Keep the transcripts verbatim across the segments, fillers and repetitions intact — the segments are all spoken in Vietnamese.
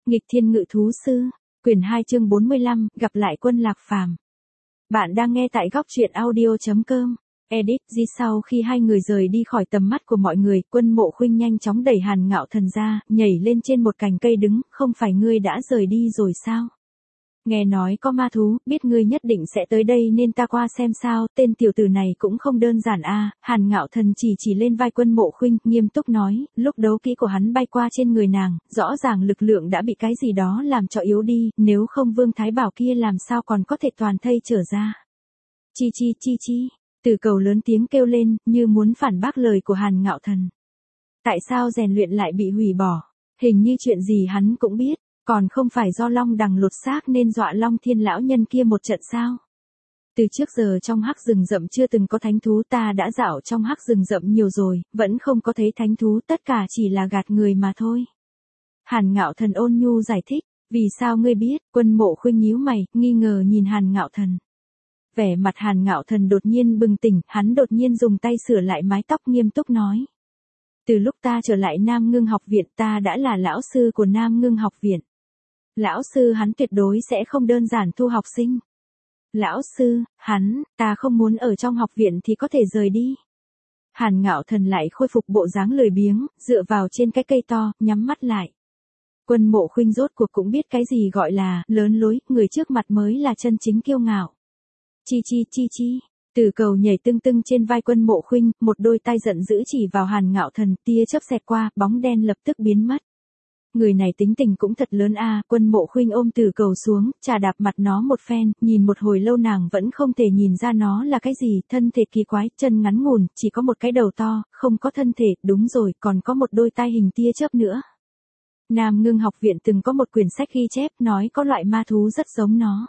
Nghịch thiên ngự thú sư, quyển hai chương bốn mươi lăm, gặp lại Quân Lạc Phàm. Bạn đang nghe tại góc truyện audio chấm com. Edit. Di sau khi hai người rời đi khỏi tầm mắt của mọi người, Quân Mộ Khuynh nhanh chóng đẩy Hàn Ngạo Thần ra, nhảy lên trên một cành cây đứng, không phải ngươi đã rời đi rồi sao? Nghe nói có ma thú, biết ngươi nhất định sẽ tới đây nên ta qua xem sao, tên tiểu tử này cũng không đơn giản a. À. Hàn Ngạo Thần chỉ chỉ lên vai Quân Mộ Khuynh, nghiêm túc nói, lúc đấu kỹ của hắn bay qua trên người nàng, rõ ràng lực lượng đã bị cái gì đó làm cho yếu đi, nếu không Vương Thái Bảo kia làm sao còn có thể toàn thây trở ra. Chi chi chi chi, Từ Cầu lớn tiếng kêu lên, như muốn phản bác lời của Hàn Ngạo Thần. Tại sao rèn luyện lại bị hủy bỏ? Hình như chuyện gì hắn cũng biết. Còn không phải do Long Đằng lột xác nên dọa Long Thiên lão nhân kia một trận sao? Từ trước giờ trong hắc rừng rậm chưa từng có thánh thú, ta đã dạo trong hắc rừng rậm nhiều rồi, vẫn không có thấy thánh thú, tất cả chỉ là gạt người mà thôi. Hàn Ngạo Thần ôn nhu giải thích, vì sao ngươi biết? Quân Mộ Khuynh nhíu mày, nghi ngờ nhìn Hàn Ngạo Thần. Vẻ mặt Hàn Ngạo Thần đột nhiên bừng tỉnh, hắn đột nhiên dùng tay sửa lại mái tóc nghiêm túc nói. Từ lúc ta trở lại Nam Ngưng học viện ta đã là lão sư của Nam Ngưng học viện. Lão sư hắn tuyệt đối sẽ không đơn giản thu học sinh. Lão sư, hắn, ta không muốn ở trong học viện thì có thể rời đi. Hàn Ngạo Thần lại khôi phục bộ dáng lười biếng, dựa vào trên cái cây to, nhắm mắt lại. Quân Mộ Khuynh rốt cuộc cũng biết cái gì gọi là lớn lối, người trước mặt mới là chân chính kiêu ngạo. Chi chi chi chi, Từ Cầu nhảy tưng tưng trên vai Quân Mộ Khuynh, một đôi tay giận dữ chỉ vào Hàn Ngạo Thần, tia chớp xẹt qua, bóng đen lập tức biến mất. Người này tính tình cũng thật lớn a. À. Quân Mộ Khuynh ôm Từ Cầu xuống, chà đạp mặt nó một phen, nhìn một hồi lâu nàng vẫn không thể nhìn ra nó là cái gì, thân thể kỳ quái, chân ngắn ngủn, chỉ có một cái đầu to, không có thân thể, đúng rồi, còn có một đôi tai hình tia chớp nữa. Nam Ngưng học viện từng có một quyển sách ghi chép nói có loại ma thú rất giống nó.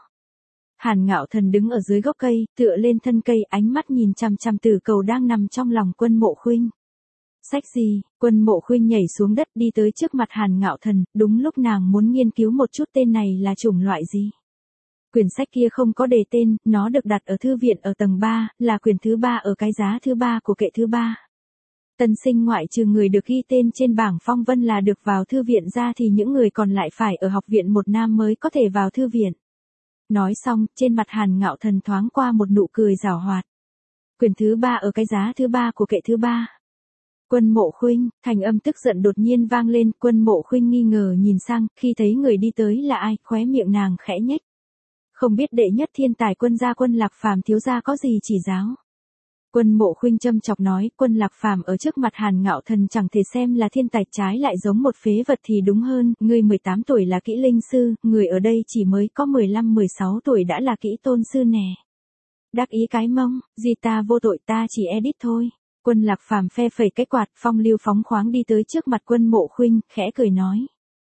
Hàn Ngạo Thần đứng ở dưới gốc cây, tựa lên thân cây, ánh mắt nhìn chằm chằm Từ Cầu đang nằm trong lòng Quân Mộ Khuynh. Sách gì? Quân Mộ Khuynh nhảy xuống đất đi tới trước mặt Hàn Ngạo Thần, đúng lúc nàng muốn nghiên cứu một chút tên này là chủng loại gì. Quyển sách kia không có đề tên, nó được đặt ở thư viện ở tầng ba, là quyển thứ ba ở cái giá thứ ba của kệ thứ ba. Tân sinh ngoại trừ người được ghi tên trên bảng phong vân là được vào thư viện ra thì những người còn lại phải ở học viện một năm mới có thể vào thư viện. Nói xong, trên mặt Hàn Ngạo Thần thoáng qua một nụ cười giảo hoạt. Quyển thứ ba ở cái giá thứ ba của kệ thứ ba. Quân Mộ Khuynh, thành âm tức giận đột nhiên vang lên, Quân Mộ Khuynh nghi ngờ nhìn sang, khi thấy người đi tới là ai, khóe miệng nàng khẽ nhếch. Không biết đệ nhất thiên tài Quân gia Quân Lạc Phàm thiếu gia có gì chỉ giáo. Quân Mộ Khuynh châm chọc nói, Quân Lạc Phàm ở trước mặt Hàn Ngạo Thần chẳng thể xem là thiên tài, trái lại giống một phế vật thì đúng hơn, ngươi mười tám tuổi là kỹ linh sư, người ở đây chỉ mới có mười lăm mười sáu tuổi đã là kỹ tôn sư nè. Đắc ý cái mông, gì ta vô tội, ta chỉ edit thôi. Quân Lạc Phàm phe phẩy cái quạt, phong lưu phóng khoáng đi tới trước mặt Quân Mộ Khuynh, khẽ cười nói.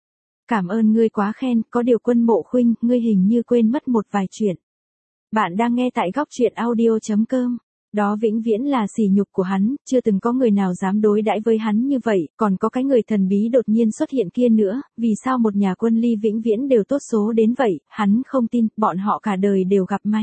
Cảm ơn ngươi quá khen, có điều Quân Mộ Khuynh, ngươi hình như quên mất một vài chuyện. Bạn đang nghe tại góc truyện audio chấm com. Đó vĩnh viễn là sỉ nhục của hắn, chưa từng có người nào dám đối đãi với hắn như vậy, còn có cái người thần bí đột nhiên xuất hiện kia nữa, vì sao một nhà Quân Ly vĩnh viễn đều tốt số đến vậy, hắn không tin, bọn họ cả đời đều gặp may.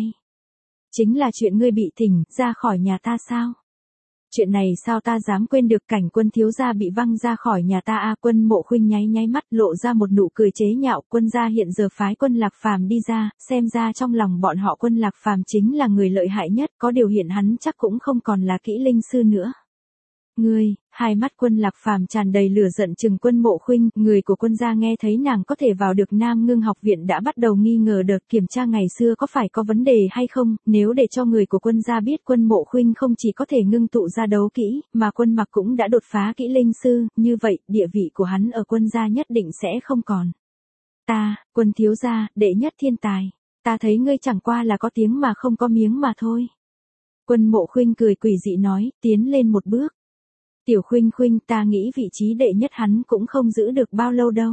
Chính là chuyện ngươi bị thỉnh ra khỏi nhà ta sao? Chuyện này sao ta dám quên được, cảnh Quân thiếu gia bị văng ra khỏi nhà ta a. À, Quân Mộ Khuynh nháy nháy mắt, lộ ra một nụ cười chế nhạo, Quân gia hiện giờ phái Quân Lạc Phàm đi ra, xem ra trong lòng bọn họ Quân Lạc Phàm chính là người lợi hại nhất, có điều hiện hắn chắc cũng không còn là kỹ linh sư nữa. Ngươi, hai mắt Quân Lạc Phàm tràn đầy lửa giận trừng Quân Mộ Khuynh, người của Quân gia nghe thấy nàng có thể vào được Nam Ngưng học viện đã bắt đầu nghi ngờ đợt kiểm tra ngày xưa có phải có vấn đề hay không, nếu để cho người của Quân gia biết Quân Mộ Khuynh không chỉ có thể ngưng tụ ra đấu kỹ, mà Quân Mặc cũng đã đột phá kỹ linh sư, như vậy, địa vị của hắn ở Quân gia nhất định sẽ không còn. Ta, Quân thiếu gia, đệ nhất thiên tài, ta thấy ngươi chẳng qua là có tiếng mà không có miếng mà thôi. Quân Mộ Khuynh cười quỷ dị nói, tiến lên một bước. Tiểu Khuynh Khuynh, ta nghĩ vị trí đệ nhất hắn cũng không giữ được bao lâu đâu.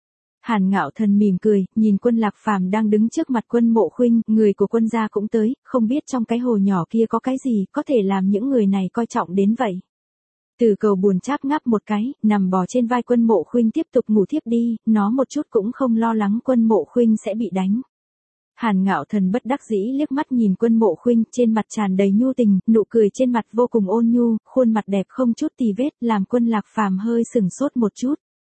Hàn Ngạo Thần mỉm cười, nhìn Quân Lạc Phàm đang đứng trước mặt Quân Mộ Khuynh, người của Quân gia cũng tới, không biết trong cái hồ nhỏ kia có cái gì, có thể làm những người này coi trọng đến vậy. Từ Cầu buồn cháp ngáp một cái, nằm bò trên vai Quân Mộ Khuynh tiếp tục ngủ thiếp đi, nó một chút cũng không lo lắng Quân Mộ Khuynh sẽ bị đánh. Hàn Ngạo Thần bất đắc dĩ liếc mắt nhìn Quân Mộ Khuynh, trên mặt tràn đầy nhu tình, nụ cười trên mặt vô cùng ôn nhu, khuôn mặt đẹp không chút tì vết, làm Quân Lạc Phàm hơi sừng sốt một chút.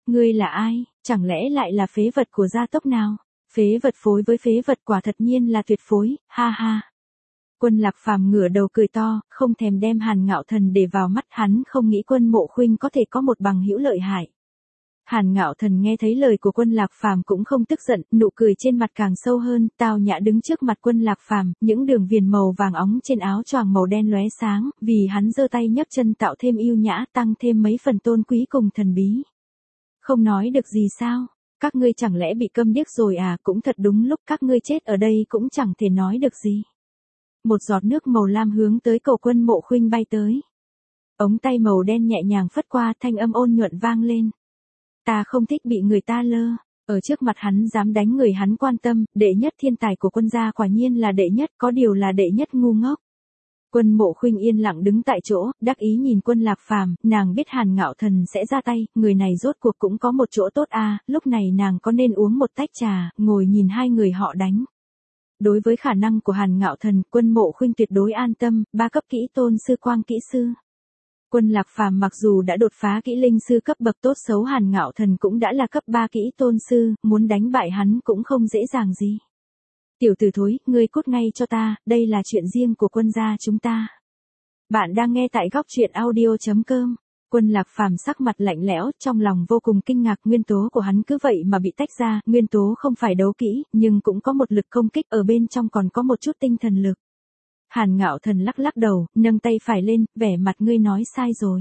Ngươi là ai, chẳng lẽ lại là phế vật của gia tộc nào? Phế vật phối với phế vật quả thật nhiên là tuyệt phối, ha ha. Quân Lạc Phàm ngửa đầu cười to, không thèm đem Hàn Ngạo Thần để vào mắt, hắn không nghĩ Quân Mộ Khuynh có thể có một bằng hữu lợi hại. Hàn Ngạo Thần nghe thấy lời của Quân Lạc Phàm cũng không tức giận, nụ cười trên mặt càng sâu hơn, tao nhã đứng trước mặt Quân Lạc Phàm, những đường viền màu vàng óng trên áo choàng màu đen lóe sáng, vì hắn giơ tay nhấc chân tạo thêm yêu nhã, tăng thêm mấy phần tôn quý cùng thần bí. Không nói được gì sao? Các ngươi chẳng lẽ bị câm điếc rồi à? Cũng thật đúng lúc các ngươi chết ở đây cũng chẳng thể nói được gì. Một giọt nước màu lam hướng tới cầu Quân Mộ Khuynh bay tới. Ống tay màu đen nhẹ nhàng phất qua, thanh âm ôn nhuận vang lên. Ta không thích bị người ta lơ, ở trước mặt hắn dám đánh người hắn quan tâm, đệ nhất thiên tài của quân gia quả nhiên là đệ nhất, có điều là đệ nhất ngu ngốc. Quân Mộ Khuynh yên lặng đứng tại chỗ, đắc ý nhìn Quân Lạc Phàm, nàng biết Hàn Ngạo Thần sẽ ra tay, người này rốt cuộc cũng có một chỗ tốt a, lúc này nàng có nên uống một tách trà, ngồi nhìn hai người họ đánh. Đối với khả năng của Hàn Ngạo Thần, Quân Mộ Khuynh tuyệt đối an tâm, ba cấp kỹ tôn sư quang kỹ sư. Quân Lạc Phàm mặc dù đã đột phá kỹ linh sư cấp bậc tốt xấu, Hàn Ngạo Thần cũng đã là cấp ba kỹ tôn sư, muốn đánh bại hắn cũng không dễ dàng gì. Tiểu tử thối, ngươi cút ngay cho ta, đây là chuyện riêng của quân gia chúng ta. Bạn đang nghe tại góc truyện audio chấm com. Quân Lạc Phàm sắc mặt lạnh lẽo, trong lòng vô cùng kinh ngạc, nguyên tố của hắn cứ vậy mà bị tách ra, nguyên tố không phải đấu kỹ, nhưng cũng có một lực công kích, ở bên trong còn có một chút tinh thần lực. Hàn Ngạo Thần lắc lắc đầu, nâng tay phải lên, vẻ mặt ngươi nói sai rồi.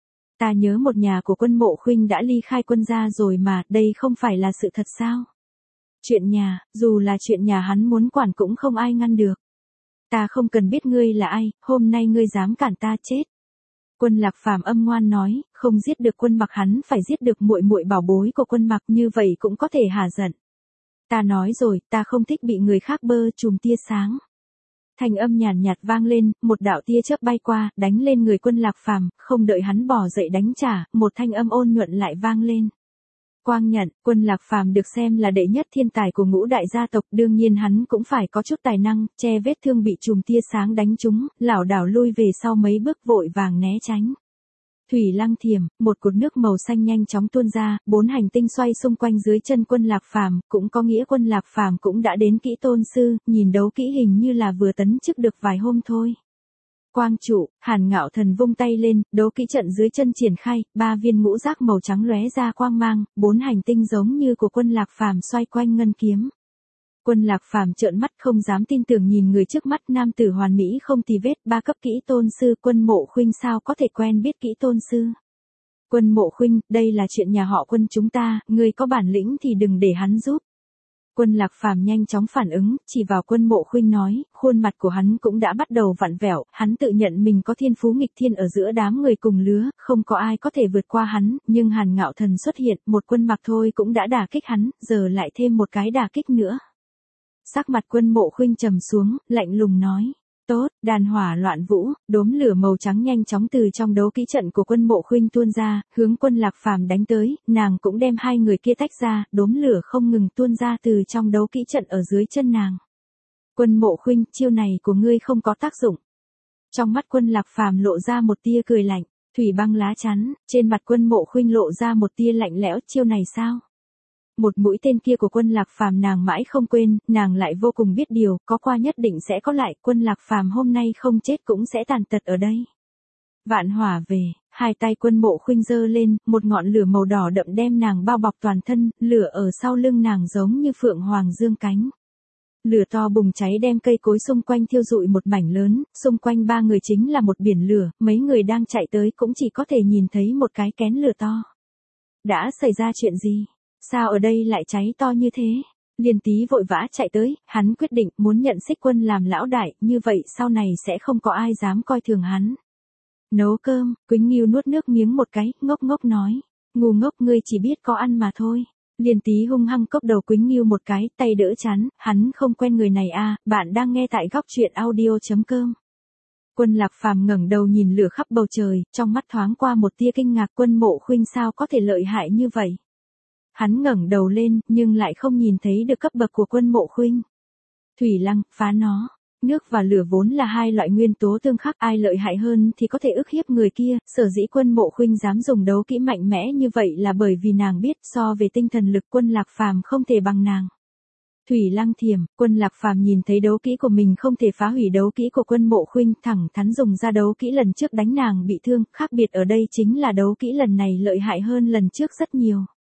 Ta nhớ một nhà của Quân Mộ Khuynh đã ly khai quân gia rồi mà, đây không phải là sự thật sao? Chuyện nhà, dù là chuyện nhà hắn muốn quản cũng không ai ngăn được. Ta không cần biết ngươi là ai, hôm nay ngươi dám cản ta chết. Quân Lạc Phàm âm ngoan nói, không giết được Quân Mặc hắn phải giết được muội muội bảo bối của Quân Mặc, như vậy cũng có thể hả giận. Ta nói rồi, ta không thích bị người khác bơ chùm tia sáng. Thanh âm nhàn nhạt vang lên, một đạo tia chớp bay qua, đánh lên người Quân Lạc Phàm, không đợi hắn bỏ dậy đánh trả, một thanh âm ôn nhuận lại vang lên. Quang nhận, Quân Lạc Phàm được xem là đệ nhất thiên tài của ngũ đại gia tộc, đương nhiên hắn cũng phải có chút tài năng, che vết thương bị chùm tia sáng đánh trúng, lảo đảo lui về sau mấy bước vội vàng né tránh. Thủy Lăng Thiểm, một cột nước màu xanh nhanh chóng tuôn ra, bốn hành tinh xoay xung quanh dưới chân Quân Lạc Phàm, cũng có nghĩa Quân Lạc Phàm cũng đã đến kỹ tôn sư, nhìn đấu kỹ hình như là vừa tấn chức được vài hôm thôi. Quang trụ, Hàn Ngạo Thần vung tay lên, đấu kỹ trận dưới chân triển khai, ba viên ngũ giác màu trắng lóe ra quang mang, bốn hành tinh giống như của Quân Lạc Phàm xoay quanh ngân kiếm. Quân Lạc Phàm trợn mắt không dám tin tưởng nhìn người trước mắt, nam tử hoàn mỹ không tì vết, ba cấp kỹ tôn sư. Quân Mộ Khuynh sao có thể quen biết kỹ tôn sư? Quân Mộ Khuynh, đây là chuyện nhà họ Quân chúng ta, ngươi có bản lĩnh thì đừng để hắn giúp. Quân Lạc Phàm nhanh chóng phản ứng, chỉ vào Quân Mộ Khuynh nói, khuôn mặt của hắn cũng đã bắt đầu vặn vẹo, hắn tự nhận mình có thiên phú nghịch thiên ở giữa đám người cùng lứa, không có ai có thể vượt qua hắn, nhưng Hàn Ngạo Thần xuất hiện, một Quân Mặc thôi cũng đã đả kích hắn, giờ lại thêm một cái đả kích nữa. Sắc mặt Quân Mộ Khuynh trầm xuống, lạnh lùng nói. Tốt, đàn hỏa loạn vũ, đốm lửa màu trắng nhanh chóng từ trong đấu kỹ trận của Quân Mộ Khuynh tuôn ra, hướng Quân Lạc Phàm đánh tới, nàng cũng đem hai người kia tách ra, đốm lửa không ngừng tuôn ra từ trong đấu kỹ trận ở dưới chân nàng. Quân Mộ Khuynh, chiêu này của ngươi không có tác dụng. Trong mắt Quân Lạc Phàm lộ ra một tia cười lạnh, thủy băng lá chắn, trên mặt Quân Mộ Khuynh lộ ra một tia lạnh lẽo, chiêu này sao? Một mũi tên kia của Quân Lạc Phàm nàng mãi không quên, nàng lại vô cùng biết điều, có qua nhất định sẽ có lại, Quân Lạc Phàm hôm nay không chết cũng sẽ tàn tật ở đây. Vạn hỏa về, hai tay Quân Mộ Khuynh giơ lên, một ngọn lửa màu đỏ đậm đem nàng bao bọc toàn thân, lửa ở sau lưng nàng giống như phượng hoàng dương cánh. Lửa to bùng cháy đem cây cối xung quanh thiêu rụi một mảnh lớn, xung quanh ba người chính là một biển lửa, mấy người đang chạy tới cũng chỉ có thể nhìn thấy một cái kén lửa to. Đã xảy ra chuyện gì? Sao ở đây lại cháy to như thế? Liên Tý vội vã chạy tới, hắn quyết định muốn nhận Xích Quân làm lão đại, như vậy sau này sẽ không có ai dám coi thường hắn. Nấu cơm, Quýnh Nghiêu nuốt nước miếng một cái, ngốc ngốc nói. Ngu ngốc, ngươi chỉ biết có ăn mà thôi. Liên Tý hung hăng cốc đầu Quýnh Nghiêu một cái, tay đỡ chán, hắn không quen người này à, bạn đang nghe tại góc truyện audio chấm com. Quân Lạc Phàm ngẩng đầu nhìn lửa khắp bầu trời, trong mắt thoáng qua một tia kinh ngạc, Quân Mộ Khuynh sao có thể lợi hại như vậy? Hắn ngẩng đầu lên, nhưng lại không nhìn thấy được cấp bậc của Quân Mộ Khuynh. Thủy Lăng, phá nó. Nước và lửa vốn là hai loại nguyên tố tương khắc, ai lợi hại hơn thì có thể ức hiếp người kia, sở dĩ Quân Mộ Khuynh dám dùng đấu kỹ mạnh mẽ như vậy là bởi vì nàng biết so về tinh thần lực Quân Lạc Phàm không thể bằng nàng. Thủy Lăng Thiểm, Quân Lạc Phàm nhìn thấy đấu kỹ của mình không thể phá hủy đấu kỹ của Quân Mộ Khuynh, thẳng thắn dùng ra đấu kỹ lần trước đánh nàng bị thương, khác biệt ở đây chính là đấu kỹ lần này lợi hại hơn lần trước rất nhiều.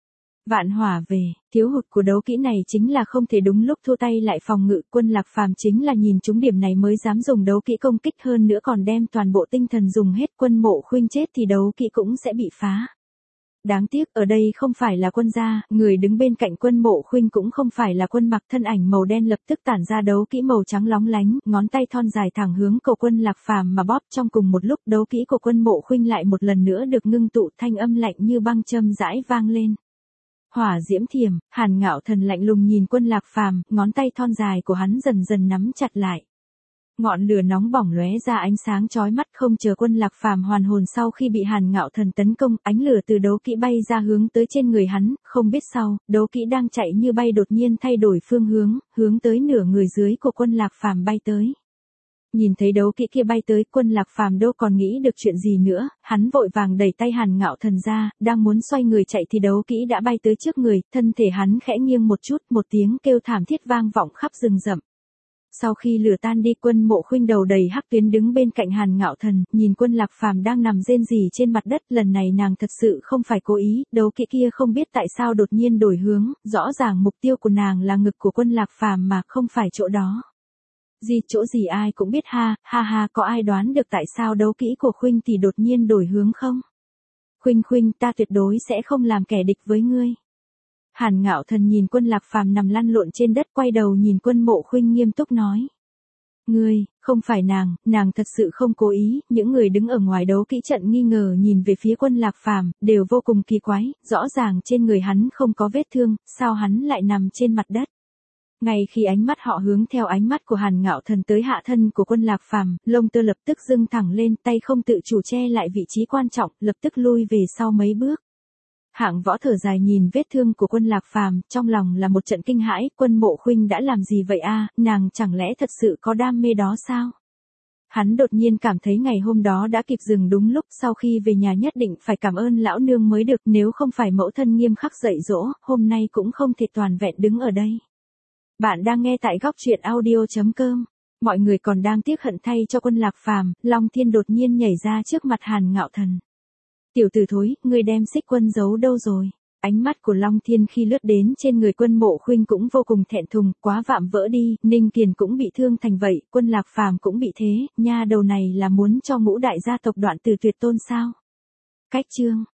Vạn hỏa về, thiếu hụt của đấu kỹ này chính là không thể đúng lúc thua tay lại phòng ngự, Quân Lạc Phàm chính là nhìn trúng điểm này mới dám dùng đấu kỹ công kích, hơn nữa còn đem toàn bộ tinh thần dùng hết, Quân Mộ Khuynh chết thì đấu kỹ cũng sẽ bị phá. Đáng tiếc ở đây không phải là Quân gia, người đứng bên cạnh Quân Mộ Khuynh cũng không phải là Quân Mặc, thân ảnh màu đen lập tức tản ra đấu kỹ màu trắng lóng lánh, ngón tay thon dài thẳng hướng cầu Quân Lạc Phàm mà bóp, trong cùng một lúc đấu kỹ của Quân Mộ Khuynh lại một lần nữa được ngưng tụ, thanh âm lạnh như băng châm rãi vang lên. Hỏa diễm thiểm, Hàn Ngạo Thần lạnh lùng nhìn Quân Lạc Phàm, ngón tay thon dài của hắn dần dần nắm chặt lại. Ngọn lửa nóng bỏng lóe ra ánh sáng chói mắt, không chờ Quân Lạc Phàm hoàn hồn sau khi bị Hàn Ngạo Thần tấn công, ánh lửa từ đấu kỹ bay ra hướng tới trên người hắn, không biết sau, đấu kỹ đang chạy như bay đột nhiên thay đổi phương hướng, hướng tới nửa người dưới của Quân Lạc Phàm bay tới. Nhìn thấy đấu kỹ kia bay tới, Quân Lạc Phàm đâu còn nghĩ được chuyện gì nữa, hắn vội vàng đẩy tay Hàn Ngạo Thần ra, đang muốn xoay người chạy thì đấu kỹ đã bay tới trước người, thân thể hắn khẽ nghiêng một chút, một tiếng kêu thảm thiết vang vọng khắp rừng rậm. Sau khi lửa tan đi, Quân Mộ Khuynh đầu đầy hắc tuyến đứng bên cạnh Hàn Ngạo Thần, nhìn Quân Lạc Phàm đang nằm rên rỉ trên mặt đất, lần này nàng thật sự không phải cố ý, đấu kỹ kia không biết tại sao đột nhiên đổi hướng, rõ ràng mục tiêu của nàng là ngực của Quân Lạc Phàm mà không phải chỗ đó. Gì chỗ gì ai cũng biết ha, ha ha, có ai đoán được tại sao đấu kỹ của Khuynh thì đột nhiên đổi hướng không? Khuynh Khuynh, ta tuyệt đối sẽ không làm kẻ địch với ngươi. Hàn Ngạo Thần nhìn Quân Lạc Phàm nằm lăn lộn trên đất, quay đầu nhìn Quân Mộ Khuynh nghiêm túc nói. Ngươi, không phải nàng, nàng thật sự không cố ý, những người đứng ở ngoài đấu kỹ trận nghi ngờ nhìn về phía Quân Lạc Phàm, đều vô cùng kỳ quái, rõ ràng trên người hắn không có vết thương, sao hắn lại nằm trên mặt đất? Ngay khi ánh mắt họ hướng theo ánh mắt của Hàn Ngạo Thần tới hạ thân của Quân Lạc Phàm, lông tơ lập tức dưng thẳng lên, tay không tự chủ che lại vị trí quan trọng, lập tức lui về sau mấy bước. Hạng Võ thở dài nhìn vết thương của Quân Lạc Phàm, trong lòng là một trận kinh hãi, Quân Mộ Khuynh đã làm gì vậy a, nàng chẳng lẽ thật sự có đam mê đó sao? Hắn đột nhiên cảm thấy ngày hôm đó đã kịp dừng đúng lúc, sau khi về nhà nhất định phải cảm ơn lão nương mới được, nếu không phải mẫu thân nghiêm khắc dạy dỗ, hôm nay cũng không thể toàn vẹn đứng ở đây. Bạn đang nghe tại góc truyện audio chấm com. Mọi người còn đang tiếc hận thay cho Quân Lạc Phàm, Long Thiên đột nhiên nhảy ra trước mặt Hàn Ngạo Thần. Tiểu tử thối, ngươi đem Xích Quân giấu đâu rồi? Ánh mắt của Long Thiên khi lướt đến trên người Quân Mộ Khuynh cũng vô cùng thẹn thùng, quá vạm vỡ đi, Ninh Kiền cũng bị thương thành vậy, Quân Lạc Phàm cũng bị thế, nha đầu này là muốn cho ngũ đại gia tộc đoạn từ tuyệt tôn sao? Cách chương